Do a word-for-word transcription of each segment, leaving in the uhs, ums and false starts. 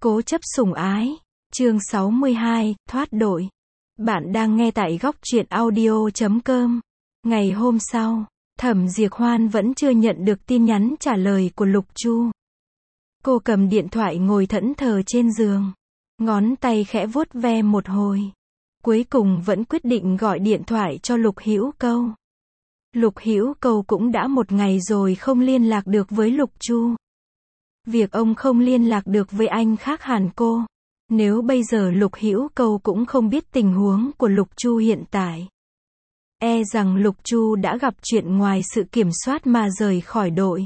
Cố chấp sủng ái. Chương sáu mươi hai, thoát đội. Bạn đang nghe tại góc truyện audio chấm com. Ngày hôm sau, Thẩm Diệp Hoan vẫn chưa nhận được tin nhắn trả lời của Lục Chu. Cô cầm điện thoại ngồi thẫn thờ trên giường. Ngón tay khẽ vuốt ve một hồi. Cuối cùng vẫn quyết định gọi điện thoại cho Lục Hữu Câu. Lục Hữu Câu cũng đã một ngày rồi không liên lạc được với Lục Chu. Việc ông không liên lạc được với anh khác hẳn cô. Nếu bây giờ Lục Hữu Câu cũng không biết tình huống của Lục Chu hiện tại, e rằng Lục Chu đã gặp chuyện ngoài sự kiểm soát mà rời khỏi đội.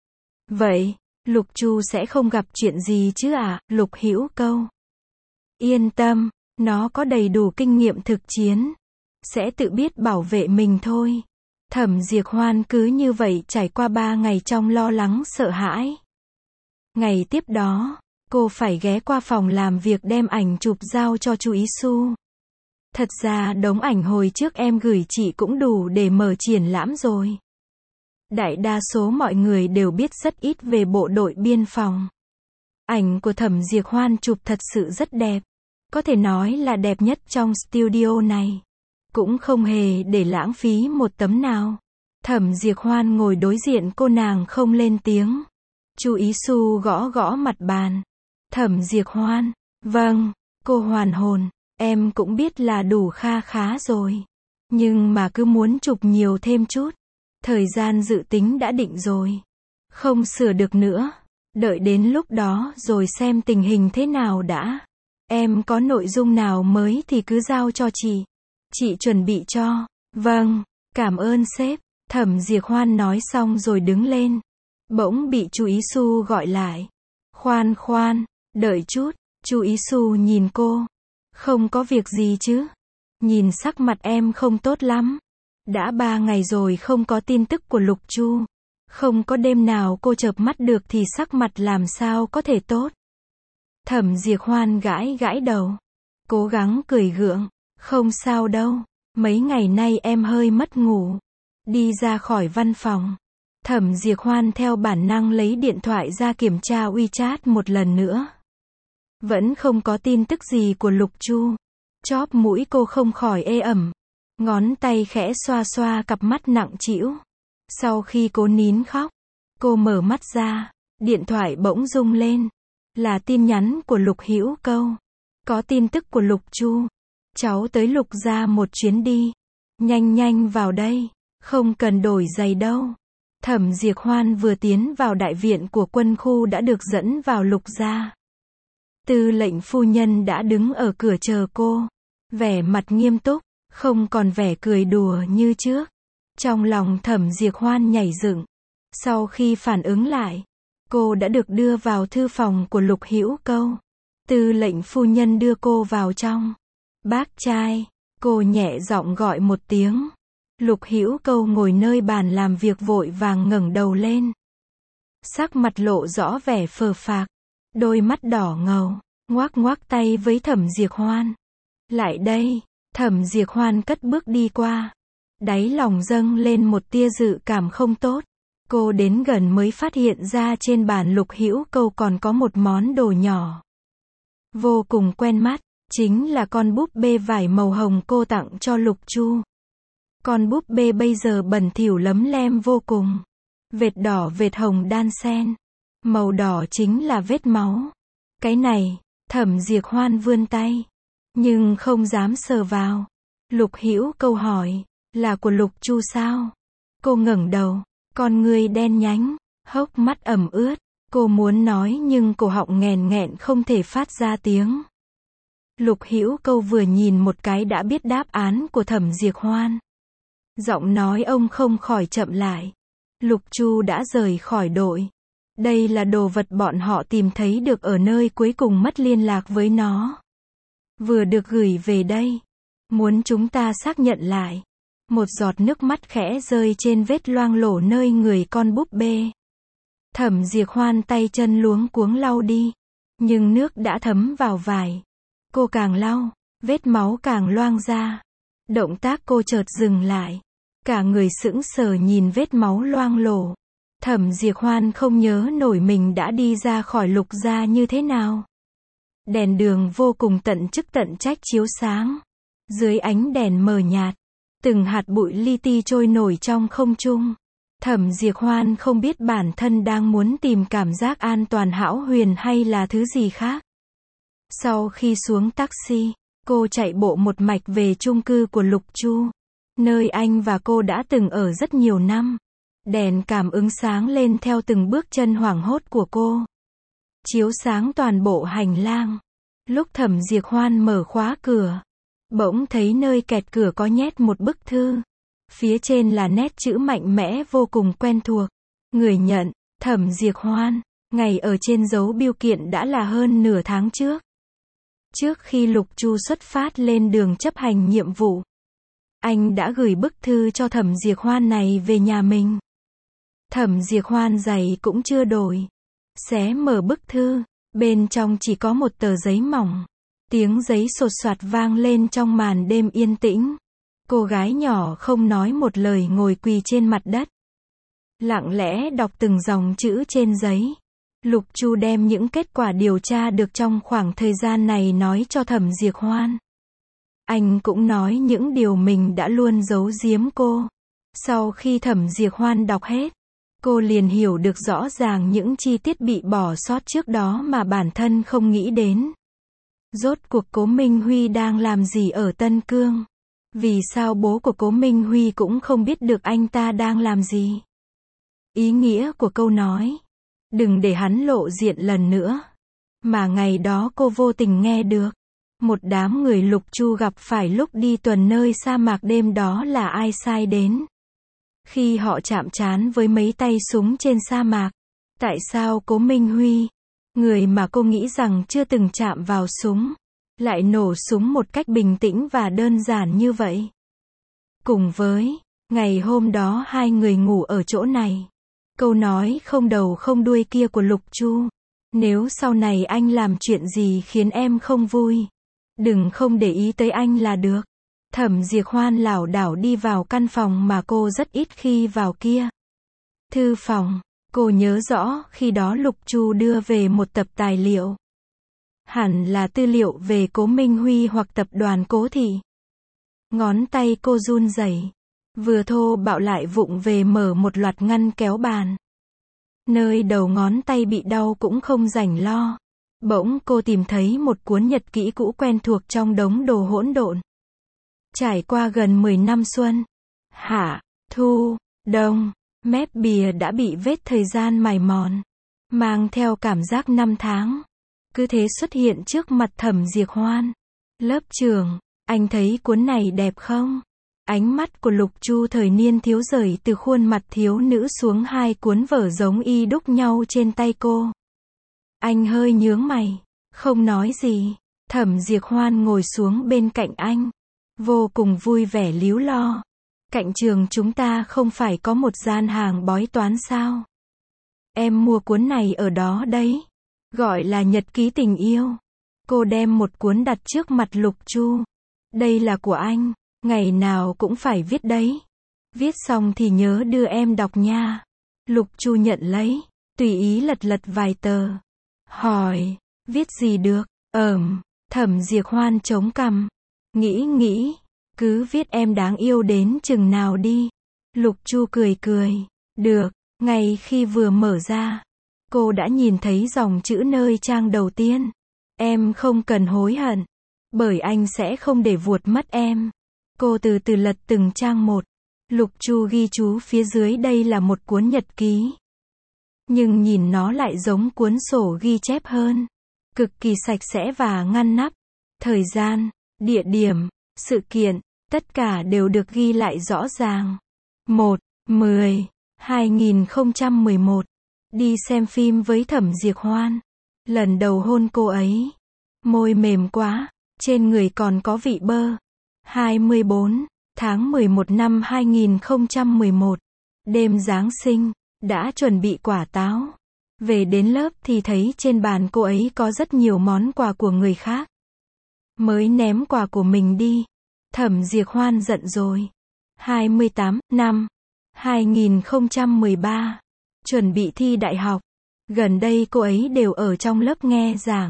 Vậy, Lục Chu sẽ không gặp chuyện gì chứ à? Lục Hữu Câu yên tâm, nó có đầy đủ kinh nghiệm thực chiến, sẽ tự biết bảo vệ mình thôi. Thẩm Diệp Hoan cứ như vậy trải qua ba ngày trong lo lắng sợ hãi. Ngày tiếp đó, cô phải ghé qua phòng làm việc đem ảnh chụp giao cho Chu Ý Xu. Thật ra đống ảnh hồi trước em gửi chị cũng đủ để mở triển lãm rồi. Đại đa số mọi người đều biết rất ít về bộ đội biên phòng. Ảnh của Thẩm Diệp Hoan chụp thật sự rất đẹp. Có thể nói là đẹp nhất trong studio này. Cũng không hề để lãng phí một tấm nào. Thẩm Diệp Hoan ngồi đối diện cô, nàng không lên tiếng. Chu Ý Xu gõ gõ mặt bàn. Thẩm Diệp Hoan, vâng, cô hoàn hồn, em cũng biết là đủ kha khá rồi. Nhưng mà cứ muốn chụp nhiều thêm chút. Thời gian dự tính đã định rồi. Không sửa được nữa. Đợi đến lúc đó rồi xem tình hình thế nào đã. Em có nội dung nào mới thì cứ giao cho chị. Chị chuẩn bị cho. Vâng, cảm ơn sếp. Thẩm Diệp Hoan nói xong rồi đứng lên. Bỗng bị Chu Ý Xu gọi lại. Khoan khoan, đợi chút. Chu Ý Xu nhìn cô. Không có việc gì chứ? Nhìn sắc mặt em không tốt lắm. Đã ba ngày rồi không có tin tức của Lục Chu. Không có đêm nào cô chợp mắt được thì sắc mặt làm sao có thể tốt. Thẩm Diệp Hoan gãi gãi đầu. Cố gắng cười gượng. Không sao đâu. Mấy ngày nay em hơi mất ngủ. Đi ra khỏi văn phòng. Thẩm Diệp Hoan theo bản năng lấy điện thoại ra kiểm tra WeChat một lần nữa. Vẫn không có tin tức gì của Lục Chu. Chóp mũi cô không khỏi ê ẩm. Ngón tay khẽ xoa xoa cặp mắt nặng trĩu. Sau khi cố nín khóc, cô mở mắt ra. Điện thoại bỗng rung lên. Là tin nhắn của Lục Hữu Câu. Có tin tức của Lục Chu. Cháu tới Lục gia một chuyến đi. Nhanh nhanh vào đây. Không cần đổi giày đâu. Thẩm Diệp Hoan vừa tiến vào đại viện của quân khu đã được dẫn vào Lục gia. Tư lệnh phu nhân đã đứng ở cửa chờ cô. Vẻ mặt nghiêm túc, không còn vẻ cười đùa như trước. Trong lòng Thẩm Diệp Hoan nhảy dựng. Sau khi phản ứng lại, cô đã được đưa vào thư phòng của Lục Hữu Câu. Tư lệnh phu nhân đưa cô vào trong. Bác trai, cô nhẹ giọng gọi một tiếng. Lục Hữu Câu ngồi nơi bàn làm việc vội vàng ngẩng đầu lên. Sắc mặt lộ rõ vẻ phờ phạc. Đôi mắt đỏ ngầu, ngoác ngoác tay với Thẩm Diệp Hoan. Lại đây. Thẩm Diệp Hoan cất bước đi qua. Đáy lòng dâng lên một tia dự cảm không tốt. Cô đến gần mới phát hiện ra trên bàn Lục Hữu Câu còn có một món đồ nhỏ. Vô cùng quen mắt, chính là con búp bê vải màu hồng cô tặng cho Lục Chu. Con búp bê bây giờ bẩn thỉu lấm lem vô cùng. Vệt đỏ vệt hồng đan xen. Màu đỏ chính là vết máu. Cái này, Thẩm Diệp Hoan vươn tay. Nhưng không dám sờ vào. Lục Hữu Câu hỏi, là của Lục Chu sao? Cô ngẩng đầu, con ngươi đen nhánh, hốc mắt ẩm ướt. Cô muốn nói nhưng cổ họng nghẹn nghẹn không thể phát ra tiếng. Lục Hữu Câu vừa nhìn một cái đã biết đáp án của Thẩm Diệp Hoan. Giọng nói ông không khỏi chậm lại. Lục Chu đã rời khỏi đội. Đây là đồ vật bọn họ tìm thấy được ở nơi cuối cùng mất liên lạc với nó. Vừa được gửi về đây. Muốn chúng ta xác nhận lại. Một giọt nước mắt khẽ rơi trên vết loang lổ nơi người con búp bê. Thẩm Diệp Hoan tay chân luống cuống lau đi. Nhưng nước đã thấm vào vải. Cô càng lau, vết máu càng loang ra. Động tác cô chợt dừng lại. Cả người sững sờ nhìn vết máu loang lổ. Thẩm Diệp Hoan không nhớ nổi mình đã đi ra khỏi Lục gia như thế nào. Đèn đường vô cùng tận chức tận trách chiếu sáng. Dưới ánh đèn mờ nhạt, từng hạt bụi li ti trôi nổi trong không trung. Thẩm Diệp Hoan không biết bản thân đang muốn tìm cảm giác an toàn hão huyền hay là thứ gì khác. Sau khi xuống taxi, cô chạy bộ một mạch về chung cư của Lục Chu, nơi anh và cô đã từng ở rất nhiều năm. Đèn cảm ứng sáng lên theo từng bước chân hoảng hốt của cô, chiếu sáng toàn bộ hành lang. Lúc Thẩm Diệp Hoan mở khóa cửa, bỗng thấy nơi kẹt cửa có nhét một bức thư. Phía trên là nét chữ mạnh mẽ vô cùng quen thuộc. Người nhận, Thẩm Diệp Hoan. Ngày ở trên dấu bưu kiện đã là hơn nửa tháng trước. Trước khi Lục Chu xuất phát lên đường chấp hành nhiệm vụ, anh đã gửi bức thư cho Thẩm Diệp Hoan này về nhà mình. Thẩm Diệp Hoan giày cũng chưa đổi. Xé mở bức thư, bên trong chỉ có một tờ giấy mỏng. Tiếng giấy sột soạt vang lên trong màn đêm yên tĩnh. Cô gái nhỏ không nói một lời ngồi quỳ trên mặt đất, lặng lẽ đọc từng dòng chữ trên giấy. Lục Chu đem những kết quả điều tra được trong khoảng thời gian này nói cho Thẩm Diệp Hoan. Anh cũng nói những điều mình đã luôn giấu giếm cô. Sau khi Thẩm Diệp Hoan đọc hết, cô liền hiểu được rõ ràng những chi tiết bị bỏ sót trước đó mà bản thân không nghĩ đến. Rốt cuộc Cố Minh Huy đang làm gì ở Tân Cương? Vì sao bố của Cố Minh Huy cũng không biết được anh ta đang làm gì? Ý nghĩa của câu nói, đừng để hắn lộ diện lần nữa, mà ngày đó cô vô tình nghe được. Một đám người Lục Chu gặp phải lúc đi tuần nơi sa mạc đêm đó là ai sai đến? Khi họ chạm trán với mấy tay súng trên sa mạc, tại sao Cố Minh Huy, người mà cô nghĩ rằng chưa từng chạm vào súng, lại nổ súng một cách bình tĩnh và đơn giản như vậy? Cùng với, ngày hôm đó hai người ngủ ở chỗ này. Câu nói không đầu không đuôi kia của Lục Chu, nếu sau này anh làm chuyện gì khiến em không vui, đừng không để ý tới anh là được. Thẩm Diệp Hoan lảo đảo đi vào căn phòng mà cô rất ít khi vào kia. Thư phòng, cô nhớ rõ khi đó Lục Chu đưa về một tập tài liệu. Hẳn là tư liệu về Cố Minh Huy hoặc tập đoàn Cố Thị. Ngón tay cô run rẩy, vừa thô bạo lại vụng về mở một loạt ngăn kéo bàn. Nơi đầu ngón tay bị đau cũng không rảnh lo. Bỗng cô tìm thấy một cuốn nhật ký cũ quen thuộc trong đống đồ hỗn độn. Trải qua gần mười năm xuân, hạ, thu, đông, mép bìa đã bị vết thời gian mài mòn, mang theo cảm giác năm tháng. Cứ thế xuất hiện trước mặt Thẩm Diệp Hoan. Lớp trường, anh thấy cuốn này đẹp không? Ánh mắt của Lục Chu thời niên thiếu rời từ khuôn mặt thiếu nữ xuống hai cuốn vở giống y đúc nhau trên tay cô. Anh hơi nhướng mày, không nói gì. Thẩm Diệp Hoan ngồi xuống bên cạnh anh, vô cùng vui vẻ líu lo. Cạnh trường chúng ta không phải có một gian hàng bói toán sao? Em mua cuốn này ở đó đấy. Gọi là nhật ký tình yêu. Cô đem một cuốn đặt trước mặt Lục Chu. Đây là của anh, ngày nào cũng phải viết đấy. Viết xong thì nhớ đưa em đọc nha. Lục Chu nhận lấy, tùy ý lật lật vài tờ. Hỏi, viết gì được? Ờm, Thẩm Diệp Hoan chống cằm. Nghĩ nghĩ, cứ viết em đáng yêu đến chừng nào đi. Lục Chu cười cười. Được, ngay khi vừa mở ra, cô đã nhìn thấy dòng chữ nơi trang đầu tiên. Em không cần hối hận, bởi anh sẽ không để vuột mất em. Cô từ từ lật từng trang một. Lục Chu ghi chú phía dưới đây là một cuốn nhật ký. Nhưng nhìn nó lại giống cuốn sổ ghi chép hơn. Cực kỳ sạch sẽ và ngăn nắp. Thời gian, địa điểm, sự kiện, tất cả đều được ghi lại rõ ràng. một, mười, hai nghìn không trăm mười một. Đi xem phim với Thẩm Diệp Hoan. Lần đầu hôn cô ấy. Môi mềm quá, trên người còn có vị bơ. hai mươi bốn tháng mười một năm hai nghìn không trăm mười một. Đêm Giáng sinh, đã chuẩn bị quả táo. Về đến lớp thì thấy trên bàn cô ấy có rất nhiều món quà của người khác. Mới ném quà của mình đi. Thẩm Diệp Hoan giận rồi. hai mươi tám năm hai nghìn không trăm mười ba. Chuẩn bị thi đại học. Gần đây cô ấy đều ở trong lớp nghe giảng.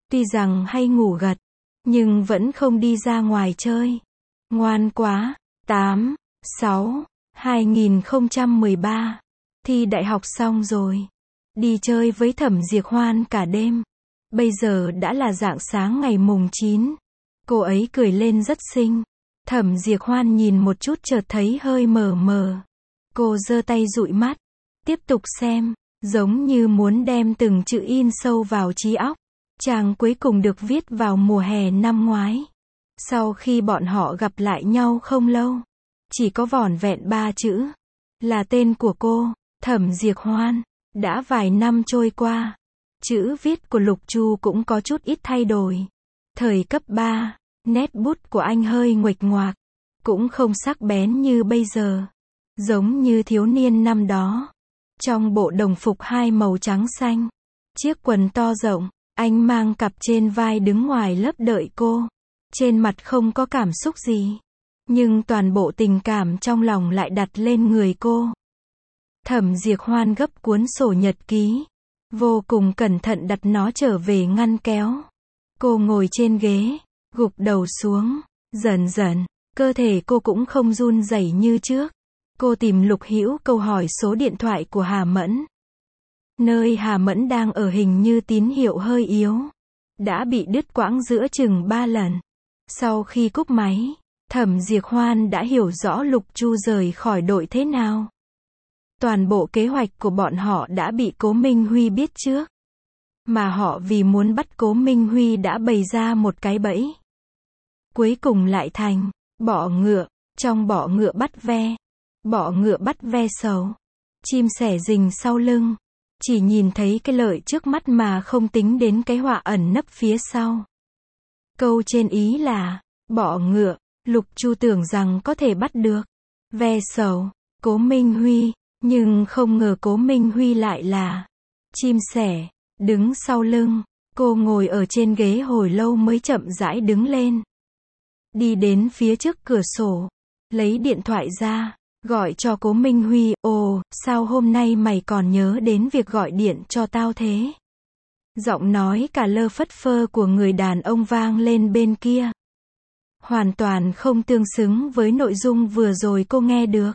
Tuy rằng hay ngủ gật, nhưng vẫn không đi ra ngoài chơi. Ngoan quá. tám, sáu, hai nghìn không trăm mười ba. Thi đại học xong rồi. Đi chơi với Thẩm Diệc Hoan cả đêm. Bây giờ đã là rạng sáng ngày mùng chín. Cô ấy cười lên rất xinh. Thẩm Diệc Hoan nhìn một chút chợt thấy hơi mờ mờ. Cô giơ tay dụi mắt. Tiếp tục xem. Giống như muốn đem từng chữ in sâu vào trí óc. Trang cuối cùng được viết vào mùa hè năm ngoái. Sau khi bọn họ gặp lại nhau không lâu. Chỉ có vỏn vẹn ba chữ. Là tên của cô, Thẩm Diệc Hoan. Đã vài năm trôi qua. Chữ viết của Lục Chu cũng có chút ít thay đổi. Thời cấp ba, nét bút của anh hơi nguệch ngoạc. Cũng không sắc bén như bây giờ. Giống như thiếu niên năm đó. Trong bộ đồng phục hai màu trắng xanh. Chiếc quần to rộng. Anh mang cặp trên vai đứng ngoài lớp đợi cô. Trên mặt không có cảm xúc gì. Nhưng toàn bộ tình cảm trong lòng lại đặt lên người cô. Thẩm Diệc Hoan gấp cuốn sổ nhật ký. Vô cùng cẩn thận đặt nó trở về ngăn kéo. Cô ngồi trên ghế. Gục đầu xuống. Dần dần. Cơ thể cô cũng không run rẩy như trước. Cô tìm Lục Hữu câu hỏi số điện thoại của Hà Mẫn. Nơi Hà Mẫn đang ở hình như tín hiệu hơi yếu. Đã bị đứt quãng giữa chừng ba lần. Sau khi cúp máy, Thẩm Diệc Hoan đã hiểu rõ Lục Chu rời khỏi đội thế nào. Toàn bộ kế hoạch của bọn họ đã bị Cố Minh Huy biết trước. Mà họ vì muốn bắt Cố Minh Huy đã bày ra một cái bẫy. Cuối cùng lại thành bọ ngựa, trong bọ ngựa bắt ve. Bọ ngựa bắt ve sầu. Chim sẻ rình sau lưng. Chỉ nhìn thấy cái lợi trước mắt mà không tính đến cái họa ẩn nấp phía sau. Câu trên ý là, bọ ngựa, Lục Chu tưởng rằng có thể bắt được. Ve sầu, Cố Minh Huy, nhưng không ngờ Cố Minh Huy lại là chim sẻ, đứng sau lưng. Cô ngồi ở trên ghế hồi lâu mới chậm rãi đứng lên. Đi đến phía trước cửa sổ, lấy điện thoại ra. Gọi cho Cố Minh Huy, ồ, sao hôm nay mày còn nhớ đến việc gọi điện cho tao thế? Giọng nói cả lơ phất phơ của người đàn ông vang lên bên kia. Hoàn toàn không tương xứng với nội dung vừa rồi cô nghe được.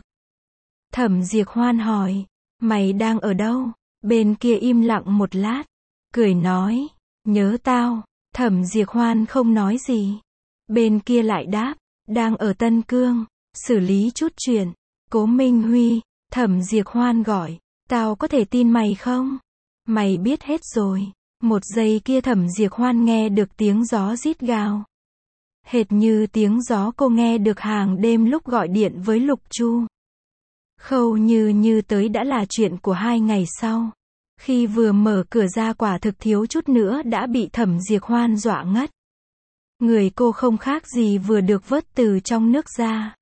Thẩm Diệc Hoan hỏi, mày đang ở đâu? Bên kia im lặng một lát. Cười nói, nhớ tao. Thẩm Diệc Hoan không nói gì. Bên kia lại đáp, đang ở Tân Cương, xử lý chút chuyện. Cố Minh Huy, Thẩm Diệc Hoan gọi, tao có thể tin mày không? Mày biết hết rồi. Một giây kia Thẩm Diệc Hoan nghe được tiếng gió rít gào. Hệt như tiếng gió cô nghe được hàng đêm lúc gọi điện với Lục Chu. Khâu Như Như tới đã là chuyện của hai ngày sau. Khi vừa mở cửa ra quả thực thiếu chút nữa đã bị Thẩm Diệc Hoan dọa ngất. Người cô không khác gì vừa được vớt từ trong nước ra.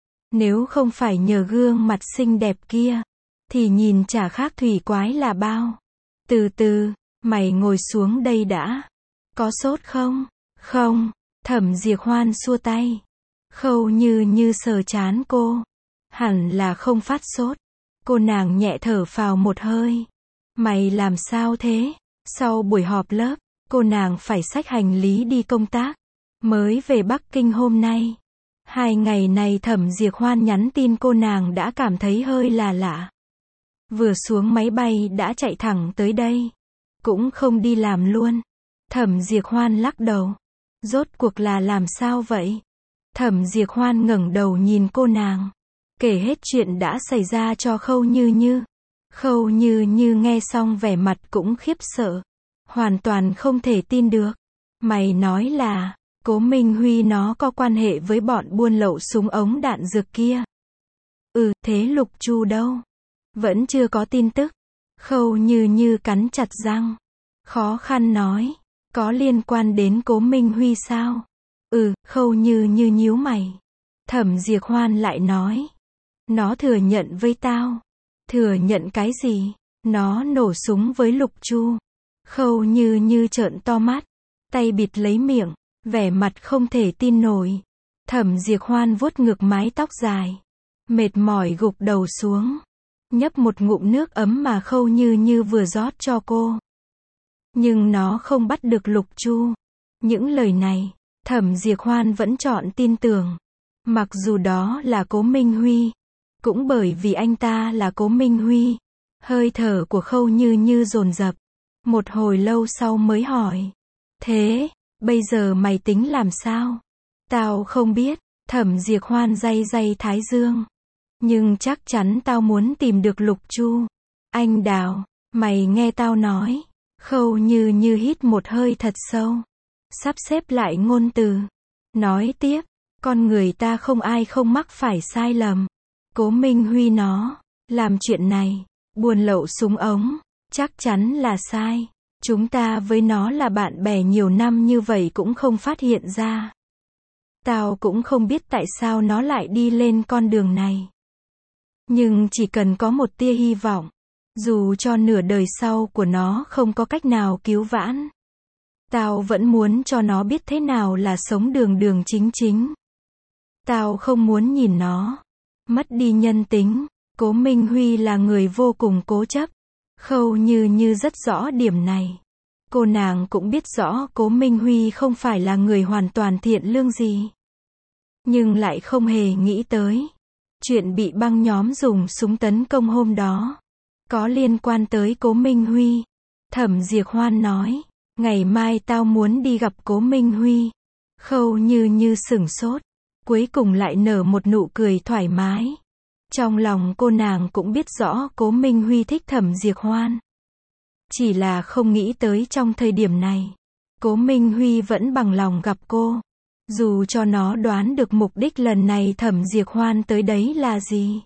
Nếu không phải nhờ gương mặt xinh đẹp kia, thì nhìn chả khác thủy quái là bao. Từ từ, mày ngồi xuống đây đã. Có sốt không? Không. Thẩm Diệc Hoan xua tay. Khâu Như Như sờ trán cô. Hẳn là không phát sốt. Cô nàng nhẹ thở phào một hơi. Mày làm sao thế? Sau buổi họp lớp, cô nàng phải xách hành lý đi công tác. Mới về Bắc Kinh hôm nay. Hai ngày này Thẩm Diệc Hoan nhắn tin cô nàng đã cảm thấy hơi là lạ. Vừa xuống máy bay đã chạy thẳng tới đây. Cũng không đi làm luôn. Thẩm Diệc Hoan lắc đầu. Rốt cuộc là làm sao vậy? Thẩm Diệc Hoan ngẩng đầu nhìn cô nàng. Kể hết chuyện đã xảy ra cho Khâu Như Như. Khâu Như Như nghe xong vẻ mặt cũng khiếp sợ. Hoàn toàn không thể tin được. Mày nói là Cố Minh Huy nó có quan hệ với bọn buôn lậu súng ống đạn dược kia. Ừ, thế Lục Chu đâu? Vẫn chưa có tin tức. Khâu Như Như cắn chặt răng. Khó khăn nói. Có liên quan đến Cố Minh Huy sao? Ừ, Khâu Như Như nhíu mày. Thẩm Diệc Hoan lại nói. Nó thừa nhận với tao. Thừa nhận cái gì? Nó nổ súng với Lục Chu. Khâu Như Như trợn to mắt. Tay bịt lấy miệng. Vẻ mặt không thể tin nổi. Thẩm Diệc Hoan vuốt ngược mái tóc dài. Mệt mỏi gục đầu xuống. Nhấp một ngụm nước ấm mà Khâu Như Như vừa rót cho cô. Nhưng nó không bắt được Lục Chu. Những lời này, Thẩm Diệp Hoan vẫn chọn tin tưởng. Mặc dù đó là Cố Minh Huy. Cũng bởi vì anh ta là Cố Minh Huy. Hơi thở của Khâu Như Như dồn dập. Một hồi lâu sau mới hỏi. Thế, bây giờ mày tính làm sao? Tao không biết. Thẩm Diệp Hoan day day thái dương. Nhưng chắc chắn tao muốn tìm được Lục Chu. Anh Đào, mày nghe tao nói. Khâu Như Như hít một hơi thật sâu. Sắp xếp lại ngôn từ. Nói tiếp, con người ta không ai không mắc phải sai lầm. Cố Minh Huy nó, làm chuyện này, buôn lậu súng ống, chắc chắn là sai. Chúng ta với nó là bạn bè nhiều năm như vậy cũng không phát hiện ra. Tao cũng không biết tại sao nó lại đi lên con đường này. Nhưng chỉ cần có một tia hy vọng, dù cho nửa đời sau của nó không có cách nào cứu vãn, tao vẫn muốn cho nó biết thế nào là sống đường đường chính chính. Tao không muốn nhìn nó mất đi nhân tính. Cố Minh Huy là người vô cùng cố chấp. Khâu Như Như rất rõ điểm này. Cô nàng cũng biết rõ Cố Minh Huy không phải là người hoàn toàn thiện lương gì. Nhưng lại không hề nghĩ tới chuyện bị băng nhóm dùng súng tấn công hôm đó có liên quan tới Cố Minh Huy. Thẩm Diệp Hoan nói, ngày mai tao muốn đi gặp Cố Minh Huy. Khâu Như Như sửng sốt, cuối cùng lại nở một nụ cười thoải mái. Trong lòng cô nàng cũng biết rõ Cố Minh Huy thích Thẩm Diệp Hoan. Chỉ là không nghĩ tới trong thời điểm này, Cố Minh Huy vẫn bằng lòng gặp cô. Dù cho nó đoán được mục đích lần này Thẩm Diệp Hoan tới đấy là gì.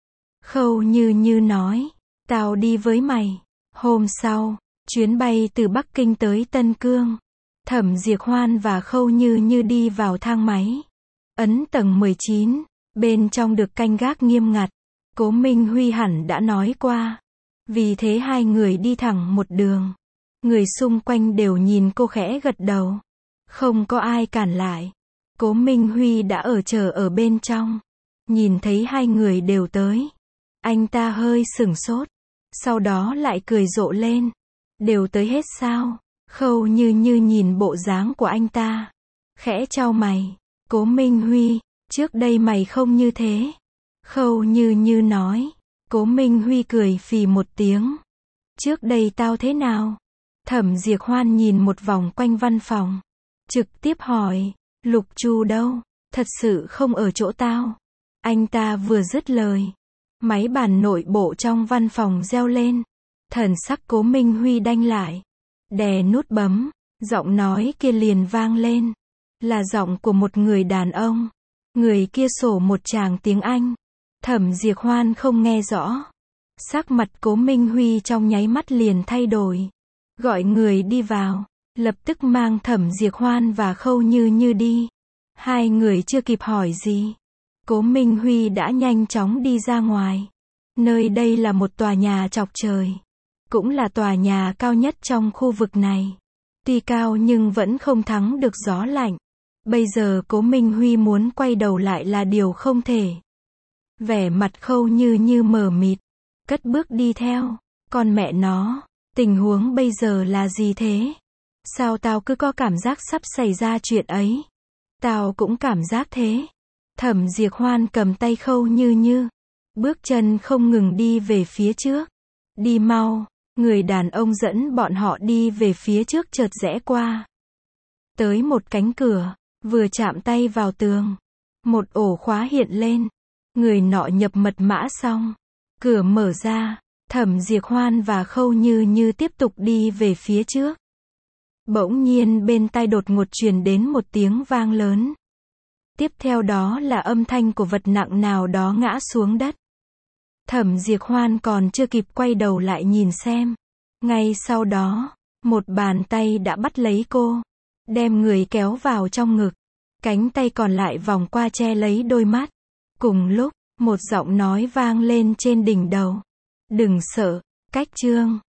Khâu Như Như nói, tao đi với mày. Hôm sau, chuyến bay từ Bắc Kinh tới Tân Cương. Thẩm Diệp Hoan và Khâu Như Như đi vào thang máy. Ấn tầng mười chín, bên trong được canh gác nghiêm ngặt. Cố Minh Huy hẳn đã nói qua. Vì thế hai người đi thẳng một đường. Người xung quanh đều nhìn cô khẽ gật đầu. Không có ai cản lại. Cố Minh Huy đã ở chờ ở bên trong. Nhìn thấy hai người đều tới. Anh ta hơi sửng sốt. Sau đó lại cười rộ lên. Đều tới hết sao? Khâu Như Như nhìn bộ dáng của anh ta. Khẽ chau mày. Cố Minh Huy, trước đây mày không như thế. Khâu Như Như nói. Cố Minh Huy cười phì một tiếng. Trước đây tao thế nào? Thẩm Diệp Hoan nhìn một vòng quanh văn phòng. Trực tiếp hỏi, Lục Chu đâu? Thật sự không ở chỗ tao. Anh ta vừa dứt lời. Máy bàn nội bộ trong văn phòng reo lên. Thần sắc Cố Minh Huy đanh lại. Đè nút bấm. Giọng nói kia liền vang lên. Là giọng của một người đàn ông. Người kia sổ một tràng tiếng Anh. Thẩm Diệp Hoan không nghe rõ. Sắc mặt Cố Minh Huy trong nháy mắt liền thay đổi. Gọi người đi vào. Lập tức mang Thẩm Diệp Hoan và Khâu Như Như đi. Hai người chưa kịp hỏi gì. Cố Minh Huy đã nhanh chóng đi ra ngoài. Nơi đây là một tòa nhà chọc trời. Cũng là tòa nhà cao nhất trong khu vực này. Tuy cao nhưng vẫn không thắng được gió lạnh. Bây giờ Cố Minh Huy muốn quay đầu lại là điều không thể. Vẻ mặt Khâu Như Như mờ mịt. Cất bước đi theo. Con mẹ nó, tình huống bây giờ là gì thế? Sao tao cứ có cảm giác sắp xảy ra chuyện ấy? Tao cũng cảm giác thế. Thẩm Diệp Hoan cầm tay Khâu Như Như. Bước chân không ngừng đi về phía trước. Đi mau. Người đàn ông dẫn bọn họ đi về phía trước chợt rẽ qua. Tới một cánh cửa. Vừa chạm tay vào tường. Một ổ khóa hiện lên. Người nọ nhập mật mã xong. Cửa mở ra. Thẩm Diệp Hoan và Khâu Như Như tiếp tục đi về phía trước. Bỗng nhiên bên tai đột ngột truyền đến một tiếng vang lớn. Tiếp theo đó là âm thanh của vật nặng nào đó ngã xuống đất. Thẩm Diệp Hoan còn chưa kịp quay đầu lại nhìn xem. Ngay sau đó, một bàn tay đã bắt lấy cô. Đem người kéo vào trong ngực. Cánh tay còn lại vòng qua che lấy đôi mắt. Cùng lúc, một giọng nói vang lên trên đỉnh đầu. Đừng sợ, Cách Trương.